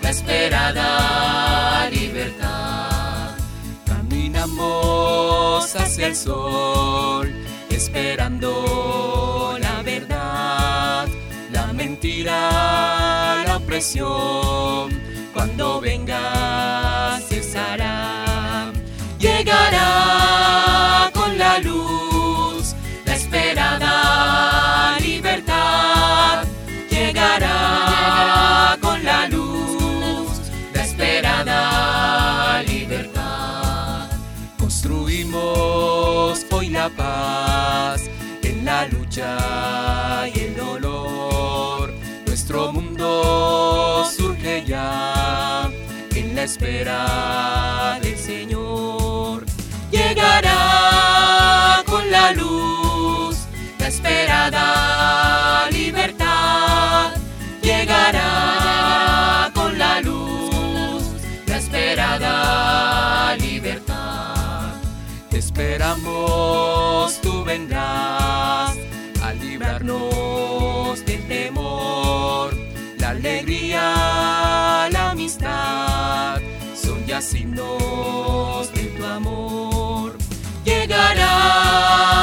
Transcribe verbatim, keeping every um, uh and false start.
la esperada libertad. Caminamos hacia el sol, esperando la verdad, la mentira, la opresión, cuando venga cesará. Llegará con la luz, la esperada libertad. Llegará con la luz, la esperada libertad. Construimos hoy la paz en la lucha y el dolor. Nuestro mundo surge ya en la espera del Señor. Llegará con la luz, la esperada libertad. Llegará con la luz, la esperada libertad. Te esperamos, tú vendrás a librarnos del temor. La alegría, la amistad son ya signos de tu amor. Llegará